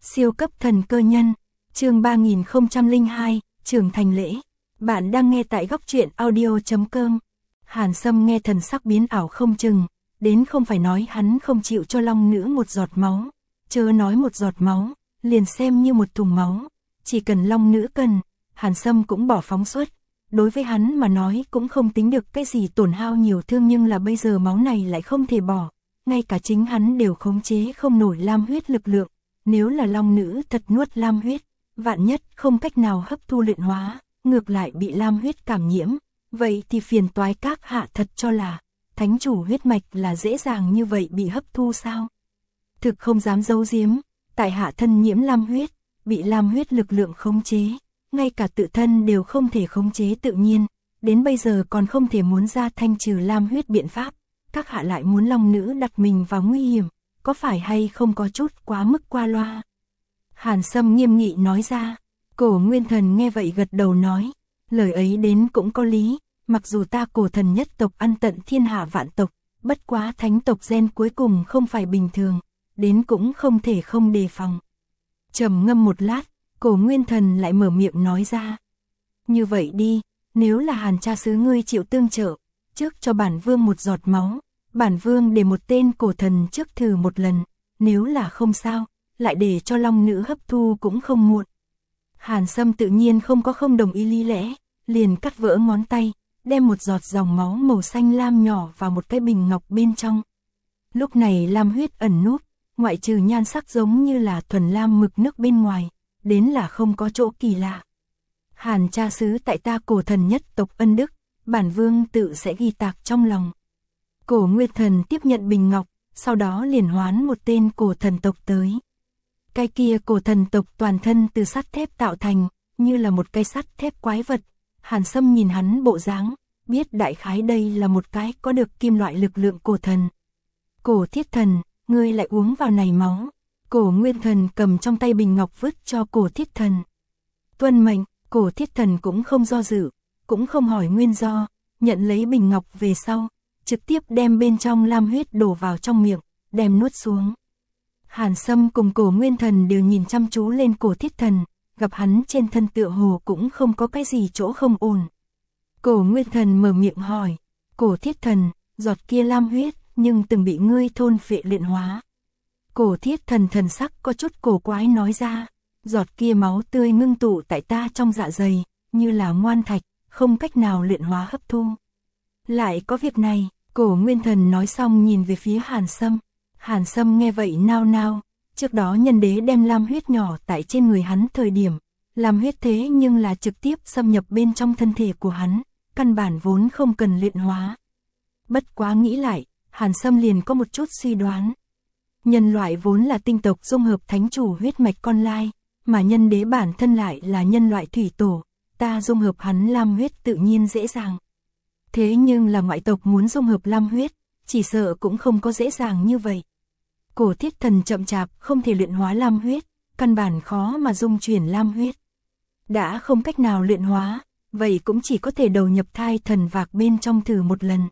Siêu cấp thần cơ nhân, chương 3002, trưởng thành lễ. Bạn đang nghe tại góc truyện audio.com. Hàn Sâm nghe thần sắc biến ảo không chừng, đến không phải nói hắn không chịu cho long nữ một giọt máu, chớ nói một giọt máu, liền xem như một thùng máu, chỉ cần long nữ cần, Hàn Sâm cũng bỏ phóng xuất. Đối với hắn mà nói cũng không tính được cái gì tổn hao nhiều thương, nhưng là bây giờ máu này lại không thể bỏ, ngay cả chính hắn đều khống chế không nổi lam huyết lực lượng. Nếu là long nữ thật nuốt lam huyết, vạn nhất không cách nào hấp thu luyện hóa, ngược lại bị lam huyết cảm nhiễm, vậy thì phiền toái các hạ thật cho là thánh chủ huyết mạch là dễ dàng như vậy bị hấp thu sao? Thực không dám giấu giếm, tại hạ thân nhiễm lam huyết, bị lam huyết lực lượng khống chế, ngay cả tự thân đều không thể khống chế tự nhiên, đến bây giờ còn không thể muốn ra thanh trừ lam huyết biện pháp, các hạ lại muốn long nữ đặt mình vào nguy hiểm, có phải hay không có chút quá mức qua loa? Hàn Sâm nghiêm nghị nói ra. Cổ Nguyên Thần nghe vậy gật đầu nói, lời ấy đến cũng có lý, mặc dù ta Cổ Thần nhất tộc ăn tận thiên hạ vạn tộc, bất quá thánh tộc gen cuối cùng không phải bình thường, đến cũng không thể không đề phòng. Trầm ngâm một lát, Cổ Nguyên Thần lại mở miệng nói ra. Như vậy đi, nếu là Hàn cha xứ ngươi chịu tương trợ, trước cho bản vương một giọt máu, bản vương để một tên cổ thần trước thử một lần, nếu là không sao, lại để cho long nữ hấp thu cũng không muộn. Hàn Sâm tự nhiên không đồng ý lý lẽ, liền cắt vỡ ngón tay, đem một giọt dòng máu màu xanh lam nhỏ vào một cái bình ngọc bên trong. Lúc này lam huyết ẩn núp, ngoại trừ nhan sắc giống như là thuần lam mực nước bên ngoài, đến là không có chỗ kỳ lạ. Hàn cha xứ tại ta Cổ Thần nhất tộc ân đức, bản vương tự sẽ ghi tạc trong lòng. Cổ Nguyên Thần tiếp nhận bình ngọc, sau đó liền hoán một tên cổ thần tộc tới. Cái kia cổ thần tộc toàn thân từ sắt thép tạo thành, như là một cây sắt thép quái vật. Hàn Sâm nhìn hắn bộ dáng, biết đại khái đây là một cái có được kim loại lực lượng cổ thần. Cổ Thiết Thần, ngươi lại uống vào này máu. Cổ Nguyên Thần cầm trong tay bình ngọc vứt cho Cổ Thiết Thần. Tuân mệnh, Cổ Thiết Thần cũng không do dự, cũng không hỏi nguyên do, nhận lấy bình ngọc về sau, trực tiếp đem bên trong lam huyết đổ vào trong miệng, đem nuốt xuống. Hàn Sâm cùng Cổ Nguyên Thần đều nhìn chăm chú lên Cổ Thiết Thần, gặp hắn trên thân tựa hồ cũng không có cái gì chỗ không ổn. Cổ Nguyên Thần mở miệng hỏi, Cổ Thiết Thần, giọt kia lam huyết, nhưng từng bị ngươi thôn phệ luyện hóa. Cổ Thiết Thần thần sắc có chút cổ quái nói ra, giọt kia máu tươi ngưng tụ tại ta trong dạ dày, như là ngoan thạch, không cách nào luyện hóa hấp thu. Lại có việc này, Cổ Nguyên Thần nói xong nhìn về phía Hàn Sâm. Hàn Sâm nghe vậy nao nao, trước đó nhân đế đem lam huyết nhỏ tại trên người hắn thời điểm, lam huyết thế nhưng là trực tiếp xâm nhập bên trong thân thể của hắn, căn bản vốn không cần luyện hóa. Bất quá nghĩ lại, Hàn Sâm liền có một chút suy đoán. Nhân loại vốn là tinh tộc dung hợp thánh chủ huyết mạch con lai, mà nhân đế bản thân lại là nhân loại thủy tổ, ta dung hợp hắn lam huyết tự nhiên dễ dàng. Thế nhưng là ngoại tộc muốn dung hợp lam huyết, chỉ sợ cũng không có dễ dàng như vậy. Cổ Thiết Thần chậm chạp không thể luyện hóa lam huyết, căn bản khó mà dung chuyển lam huyết. Đã không cách nào luyện hóa, vậy cũng chỉ có thể đầu nhập thai thần vạc bên trong thử một lần.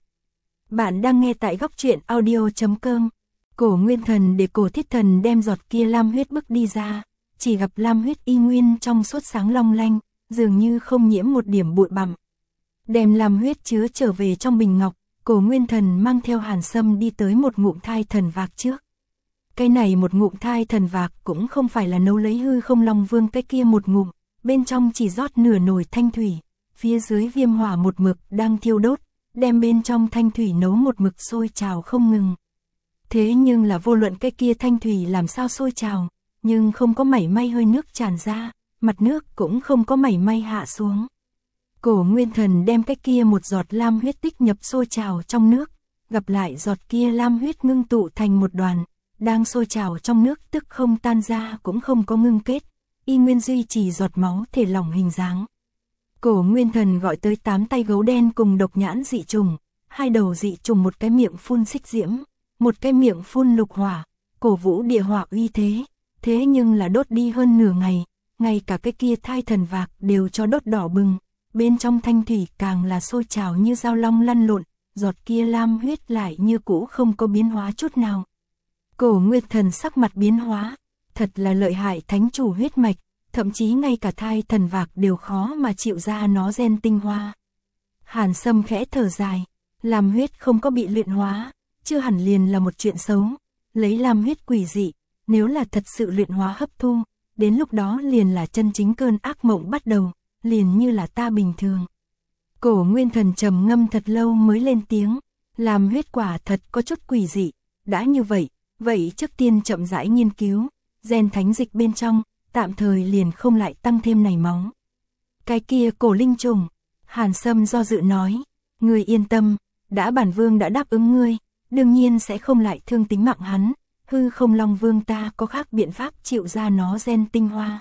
Bạn đang nghe tại góc truyện audio.com. Cổ Nguyên Thần để Cổ Thiết Thần đem giọt kia lam huyết bước đi ra, chỉ gặp lam huyết y nguyên trong suốt sáng long lanh, dường như không nhiễm một điểm bụi bặm. Đem lam huyết chứa trở về trong bình ngọc, Cổ Nguyên Thần mang theo Hàn Sâm đi tới một ngụm thai thần vạc trước. Cái này một ngụm thai thần vạc cũng không phải là nấu lấy hư không long vương cái kia một ngụm, bên trong chỉ rót nửa nồi thanh thủy, phía dưới viêm hỏa một mực đang thiêu đốt, đem bên trong thanh thủy nấu một mực sôi trào không ngừng. Thế nhưng là vô luận cái kia thanh thủy làm sao sôi trào, nhưng không có mảy may hơi nước tràn ra, mặt nước cũng không có mảy may hạ xuống. Cổ Nguyên Thần đem cái kia một giọt lam huyết tích nhập sôi trào trong nước, gặp lại giọt kia lam huyết ngưng tụ thành một đoàn, đang sôi trào trong nước tức không tan ra cũng không có ngưng kết, y nguyên duy trì giọt máu thể lỏng hình dáng. Cổ Nguyên Thần gọi tới 8 tay gấu đen cùng độc nhãn dị trùng, hai đầu dị trùng một cái miệng phun xích diễm, một cái miệng phun lục hỏa, cổ vũ địa hỏa uy thế, thế nhưng là đốt đi hơn nửa ngày, ngay cả cái kia thai thần vạc đều cho đốt đỏ bừng, bên trong thanh thủy càng là sôi trào như dao long lăn lộn, giọt kia lam huyết lại như cũ không có biến hóa chút nào. Cổ Nguyên Thần sắc mặt biến hóa, Thật là lợi hại thánh chủ huyết mạch, thậm chí ngay cả thai thần vạc đều khó mà chịu ra nó gen tinh hoa. Hàn Sâm khẽ thở dài, lam huyết không có bị luyện hóa, chưa hẳn liền là một chuyện xấu. Lấy lam huyết quỷ dị, nếu là thật sự luyện hóa hấp thu, đến lúc đó liền là chân chính cơn ác mộng bắt đầu, liền như là ta bình thường. Cổ Nguyên Thần trầm ngâm thật lâu mới lên tiếng, lam huyết quả thật có chút quỷ dị, đã như vậy, vậy trước tiên chậm rãi nghiên cứu, gen thánh dịch bên trong, tạm thời liền không lại tăng thêm này máu. Cái kia cổ linh trùng, Hàn Sâm do dự nói, ngươi yên tâm, đã bản vương đã đáp ứng ngươi, đương nhiên sẽ không lại thương tính mạng hắn, hư không long vương ta có khác biện pháp chịu ra nó gen tinh hoa.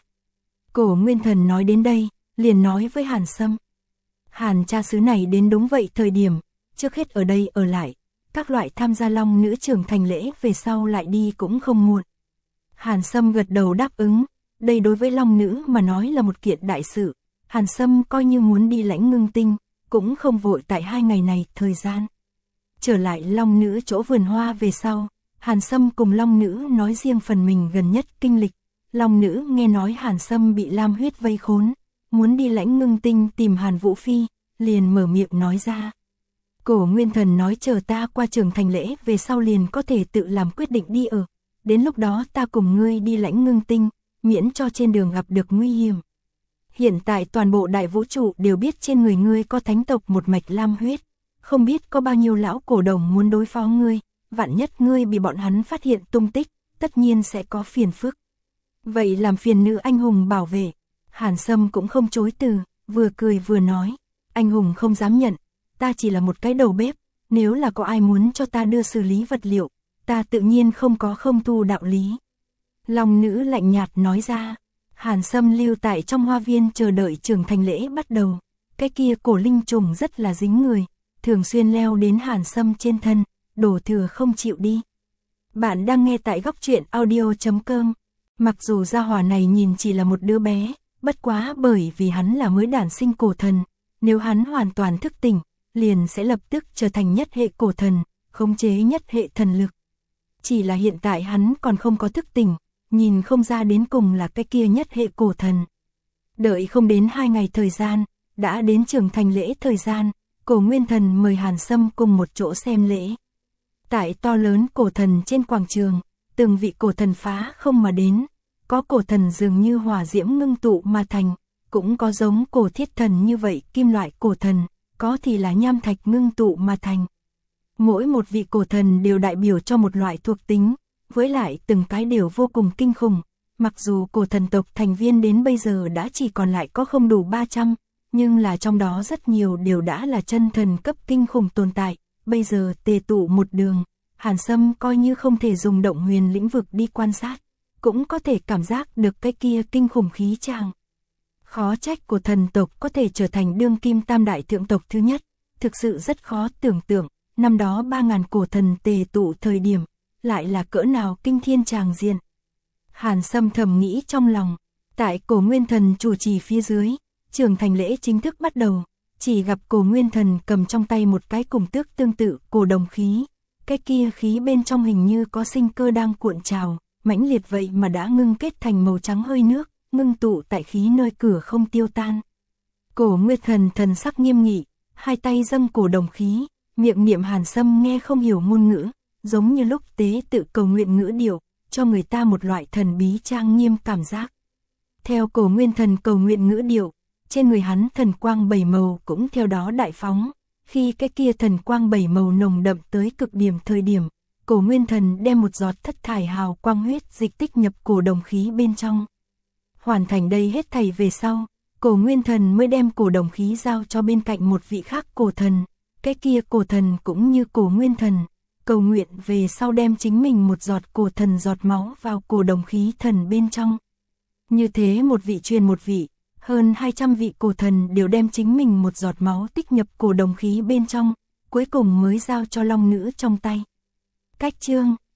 Cổ Nguyên Thần nói đến đây, liền nói với Hàn Sâm. Hàn cha xứ này đến đúng vậy thời điểm, trước hết ở đây ở lại, các loại tham gia long nữ trưởng thành lễ về sau lại đi cũng không muộn. Hàn Sâm gật đầu đáp ứng, đây đối với long nữ mà nói là một kiện đại sự, Hàn Sâm coi như muốn đi lãnh ngưng tinh, cũng không vội tại 2 ngày này thời gian. Trở lại long nữ chỗ vườn hoa về sau, Hàn Sâm cùng long nữ nói riêng phần mình gần nhất kinh lịch. Long nữ nghe nói Hàn Sâm bị lam huyết vây khốn, muốn đi lãnh ngưng tinh tìm Hàn Vũ Phi, liền mở miệng nói ra. Cổ Nguyên Thần nói chờ ta qua trưởng thành lễ về sau liền có thể tự làm quyết định đi ở. Đến lúc đó ta cùng ngươi đi lãnh ngưng tinh, miễn cho trên đường gặp được nguy hiểm. Hiện tại toàn bộ đại vũ trụ đều biết trên người ngươi có thánh tộc một mạch lam huyết, không biết có bao nhiêu lão cổ đồng muốn đối phó ngươi, vạn nhất ngươi bị bọn hắn phát hiện tung tích, tất nhiên sẽ có phiền phức. Vậy làm phiền nữ anh hùng bảo vệ. Hàn Sâm cũng không chối từ, vừa cười vừa nói, anh hùng không dám nhận, ta chỉ là một cái đầu bếp, nếu là có ai muốn cho ta đưa xử lý vật liệu, ta tự nhiên không có không thu đạo lý. Long nữ lạnh nhạt nói ra. Hàn Sâm lưu tại trong hoa viên chờ đợi trưởng thành lễ bắt đầu. Cái kia cổ linh trùng rất là dính người, thường xuyên leo đến Hàn Sâm trên thân, đổ thừa không chịu đi. Bạn đang nghe tại góc truyện audio.com. Mặc dù gia hỏa này nhìn chỉ là một đứa bé, bất quá bởi vì hắn là mới đản sinh cổ thần, nếu hắn hoàn toàn thức tỉnh, liền sẽ lập tức trở thành nhất hệ cổ thần, khống chế nhất hệ thần lực. Chỉ là hiện tại hắn còn không có thức tỉnh, nhìn không ra đến cùng là cái kia nhất hệ cổ thần. Đợi không đến 2 ngày thời gian, đã đến trưởng thành lễ thời gian, Cổ Nguyên Thần mời Hàn Sâm cùng một chỗ xem lễ. Tại to lớn cổ thần trên quảng trường, từng vị cổ thần phá không mà đến, có cổ thần dường như hỏa diễm ngưng tụ mà thành, cũng có giống cổ thiết thần như vậy kim loại cổ thần, có thì là nham thạch ngưng tụ mà thành. Mỗi một vị cổ thần đều đại biểu cho một loại thuộc tính, với lại từng cái đều vô cùng kinh khủng. Mặc dù cổ thần tộc thành viên đến bây giờ đã chỉ còn lại có không đủ 300, nhưng là trong đó rất nhiều đều đã là chân thần cấp kinh khủng tồn tại, bây giờ tề tụ một đường, Hàn Sâm coi như không thể dùng động huyền lĩnh vực đi quan sát, cũng có thể cảm giác được cái kia kinh khủng khí tràng. Khó trách của thần tộc có thể trở thành đương kim tam đại thượng tộc thứ nhất, thực sự rất khó tưởng tượng, năm đó 3.000 cổ thần tề tụ thời điểm, lại là cỡ nào kinh thiên tràng diện. Hàn Sâm thầm nghĩ trong lòng, tại Cổ Nguyên Thần chủ trì phía dưới, trưởng thành lễ chính thức bắt đầu, chỉ gặp Cổ Nguyên Thần cầm trong tay một cái cùng tước tương tự cổ đồng khí, cái kia khí bên trong hình như có sinh cơ đang cuộn trào, mãnh liệt vậy mà đã ngưng kết thành màu trắng hơi nước, ngưng tụ tại khí nơi cửa không tiêu tan. Cổ Nguyên Thần thần sắc nghiêm nghị, hai tay dâng cổ đồng khí, miệng niệm Hàn Sâm nghe không hiểu ngôn ngữ, giống như lúc tế tự cầu nguyện ngữ điệu, cho người ta một loại thần bí trang nghiêm cảm giác. Theo Cổ Nguyên Thần cầu nguyện ngữ điệu, trên người hắn thần quang 7 màu cũng theo đó đại phóng, khi cái kia thần quang 7 màu nồng đậm tới cực điểm thời điểm, Cổ Nguyên Thần đem một giọt thất thải hào quang huyết dịch tích nhập cổ đồng khí bên trong. Hoàn thành đây hết thảy về sau, Cổ Nguyên Thần mới đem cổ đồng khí giao cho bên cạnh một vị khác cổ thần, cái kia cổ thần cũng như Cổ Nguyên Thần, cầu nguyện về sau đem chính mình một giọt cổ thần giọt máu vào cổ đồng khí thần bên trong. Như thế một vị truyền một vị, hơn 200 vị cổ thần đều đem chính mình một giọt máu tích nhập cổ đồng khí bên trong, cuối cùng mới giao cho long nữ trong tay. Cách chương